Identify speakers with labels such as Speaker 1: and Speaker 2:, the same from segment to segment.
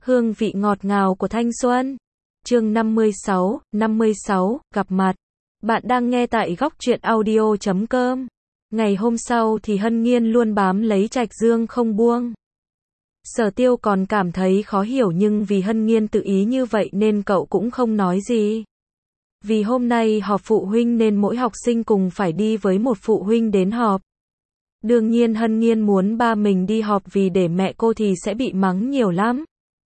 Speaker 1: Hương vị ngọt ngào của thanh xuân. Chương 56, gặp mặt. Bạn đang nghe tại góc truyện audio.com. Ngày hôm sau thì Hân Nhiên luôn bám lấy Trạch Dương không buông. Sở Tiêu còn cảm thấy khó hiểu nhưng vì Hân Nhiên tự ý như vậy nên cậu cũng không nói gì. Vì hôm nay họp phụ huynh nên mỗi học sinh cùng phải đi với một phụ huynh đến họp. Đương nhiên Hân Nhiên muốn ba mình đi họp vì để mẹ cô thì sẽ bị mắng nhiều lắm.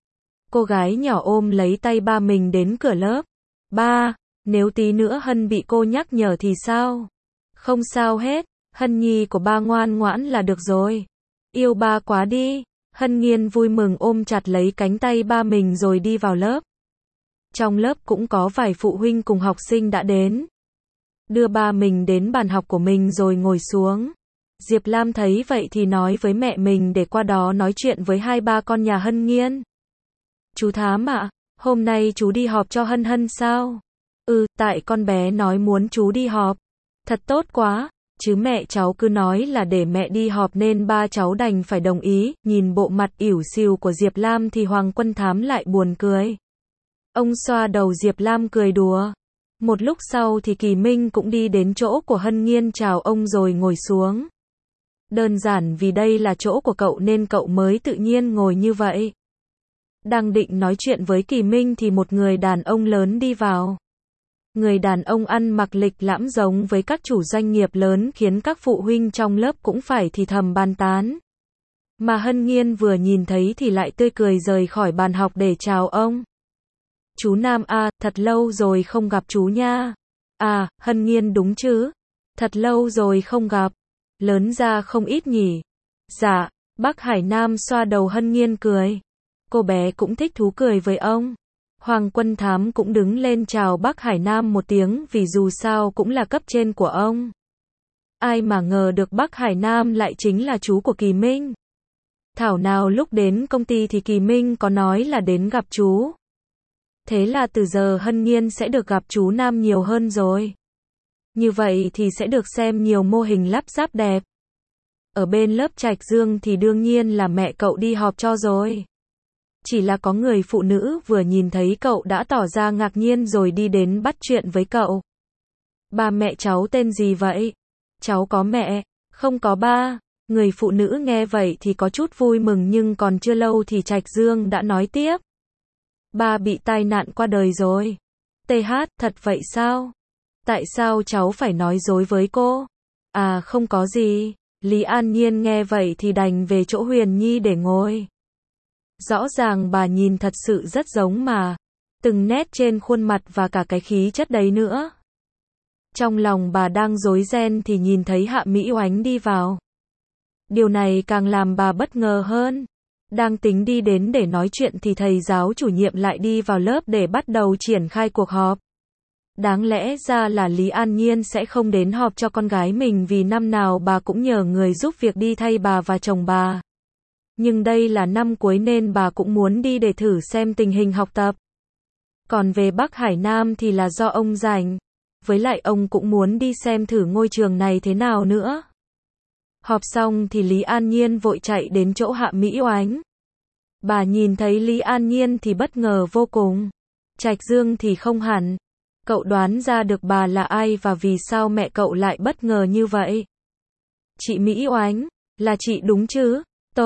Speaker 1: Cô gái nhỏ ôm lấy tay ba mình đến cửa lớp. Ba, nếu tí nữa Hân bị cô nhắc nhở thì sao? Không sao hết, Hân Nhi của ba ngoan ngoãn là được rồi. Yêu ba quá đi. Hân Nhiên vui mừng ôm chặt lấy cánh tay ba mình rồi đi vào lớp. Trong lớp cũng có vài phụ huynh cùng học sinh đã đến. Đưa ba mình đến bàn học của mình rồi ngồi xuống. Diệp Lam thấy vậy thì nói với mẹ mình để qua đó nói chuyện với hai ba con nhà Hân Nhiên. Chú Thám ạ, hôm nay chú đi họp cho Hân Hân sao? Tại con bé nói muốn chú đi họp. Thật tốt quá, chứ mẹ cháu cứ nói là để mẹ đi họp nên ba cháu đành phải đồng ý. Nhìn bộ mặt ỉu xìu của Diệp Lam thì Hoàng Quân Thám lại buồn cười. Ông xoa đầu Diệp Lam cười đùa. Một lúc sau thì Kỳ Minh cũng đi đến chỗ của Hân Nhiên chào ông rồi ngồi xuống. Đơn giản vì đây là chỗ của cậu nên cậu mới tự nhiên ngồi như vậy. Đang định nói chuyện với Kỳ Minh thì một người đàn ông lớn đi vào. Người đàn ông ăn mặc lịch lãm giống với các chủ doanh nghiệp lớn khiến các phụ huynh trong lớp cũng phải thì thầm bàn tán. Mà Hân Nhiên vừa nhìn thấy thì lại tươi cười rời khỏi bàn học để chào ông. Chú Nam à, thật lâu rồi không gặp chú nha. À, Hân Nhiên đúng chứ? Thật lâu rồi không gặp. Lớn ra không ít nhỉ? Dạ, bác Hải Nam xoa đầu Hân Nhiên cười. Cô bé cũng thích thú cười với ông. Hoàng Quân Thám cũng đứng lên chào bác Hải Nam một tiếng vì dù sao cũng là cấp trên của ông. Ai mà ngờ được bác Hải Nam lại chính là chú của Kỳ Minh. Thảo nào lúc đến công ty thì Kỳ Minh có nói là đến gặp chú. Thế là từ giờ Hân Nhiên sẽ được gặp chú Nam nhiều hơn rồi. Như vậy thì sẽ được xem nhiều mô hình lắp ráp đẹp. Ở bên lớp Trạch Dương thì đương nhiên là mẹ cậu đi họp cho rồi. Chỉ là có người phụ nữ vừa nhìn thấy cậu đã tỏ ra ngạc nhiên rồi đi đến bắt chuyện với cậu. Ba mẹ cháu tên gì vậy? Cháu có mẹ, không có ba. Người phụ nữ nghe vậy thì có chút vui mừng nhưng còn chưa lâu thì Trạch Dương đã nói tiếp. Ba bị tai nạn qua đời rồi. TH, thật vậy sao? Tại sao cháu phải nói dối với cô? À không có gì. Lý An Nhiên nghe vậy thì đành về chỗ Huyền Nhi để ngồi. Rõ ràng bà nhìn thật sự rất giống mà. Từng nét trên khuôn mặt và cả cái khí chất đấy nữa. Trong lòng bà đang rối ren thì nhìn thấy Hạ Mỹ Oánh đi vào. Điều này càng làm bà bất ngờ hơn. Đang tính đi đến để nói chuyện thì thầy giáo chủ nhiệm lại đi vào lớp để bắt đầu triển khai cuộc họp. Đáng lẽ ra là Lý An Nhiên sẽ không đến họp cho con gái mình vì năm nào bà cũng nhờ người giúp việc đi thay bà và chồng bà. Nhưng đây là năm cuối nên bà cũng muốn đi để thử xem tình hình học tập. Còn về Bắc Hải Nam thì là do ông rảnh. Với lại ông cũng muốn đi xem thử ngôi trường này thế nào nữa. Họp xong thì Lý An Nhiên vội chạy đến chỗ Hạ Mỹ Oánh. Bà nhìn thấy Lý An Nhiên thì bất ngờ vô cùng. Trạch Dương thì không hẳn. Cậu đoán ra được bà là ai và vì sao mẹ cậu lại bất ngờ như vậy? Chị Mỹ Oánh, là chị đúng chứ?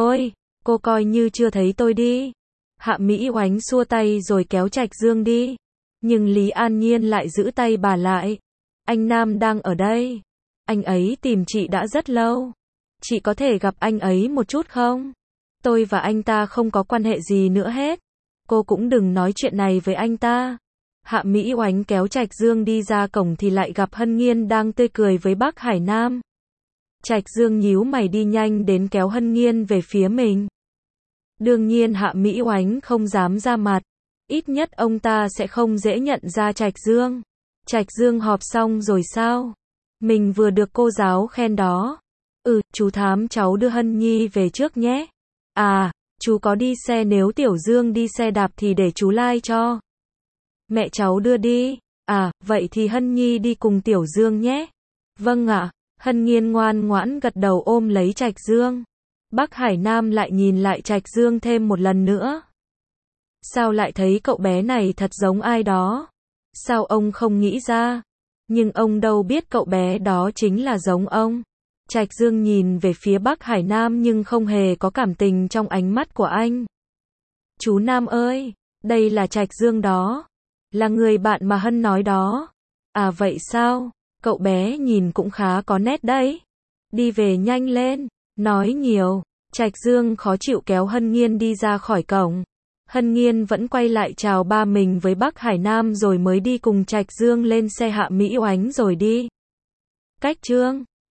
Speaker 1: Cô coi như chưa thấy tôi đi. Hạ Mỹ Oánh xua tay rồi kéo Trạch Dương đi. Nhưng Lý An Nhiên lại giữ tay bà lại. Anh Nam đang ở đây. Anh ấy tìm chị đã rất lâu. Chị có thể gặp anh ấy một chút không? Tôi và anh ta không có quan hệ gì nữa hết. Cô cũng đừng nói chuyện này với anh ta. Hạ Mỹ Oánh kéo Trạch Dương đi ra cổng thì lại gặp Hân Nhiên đang tươi cười với bác Hải Nam. Trạch Dương nhíu mày đi nhanh đến kéo Hân Nhiên về phía mình. Đương nhiên Hạ Mỹ Oánh không dám ra mặt. Ít nhất ông ta sẽ không dễ nhận ra Trạch Dương. Trạch Dương họp xong rồi sao? Mình vừa được cô giáo khen đó. Chú Thám cháu đưa Hân Nhi về trước nhé. À, chú có đi xe nếu Tiểu Dương đi xe đạp thì để chú lai cho. Mẹ cháu đưa đi. À, vậy thì Hân Nhi đi cùng Tiểu Dương nhé. Vâng ạ. Hân Nhiên ngoan ngoãn gật đầu ôm lấy Trạch Dương. Bác Hải Nam lại nhìn lại Trạch Dương thêm một lần nữa. Sao lại thấy cậu bé này thật giống ai đó? Sao ông không nghĩ ra? Nhưng ông đâu biết cậu bé đó chính là giống ông. Trạch Dương nhìn về phía Bắc Hải Nam nhưng không hề có cảm tình trong ánh mắt của anh. Chú Nam ơi, đây là Trạch Dương đó. Là người bạn mà Hân nói đó. À vậy sao? Cậu bé nhìn cũng khá có nét đấy. Đi về nhanh lên, nói nhiều. Trạch Dương khó chịu kéo Hân Nghiên đi ra khỏi cổng. Hân Nghiên vẫn quay lại chào ba mình với Bắc Hải Nam rồi mới đi cùng Trạch Dương lên xe Hạ Mỹ Oánh rồi đi. Cách chương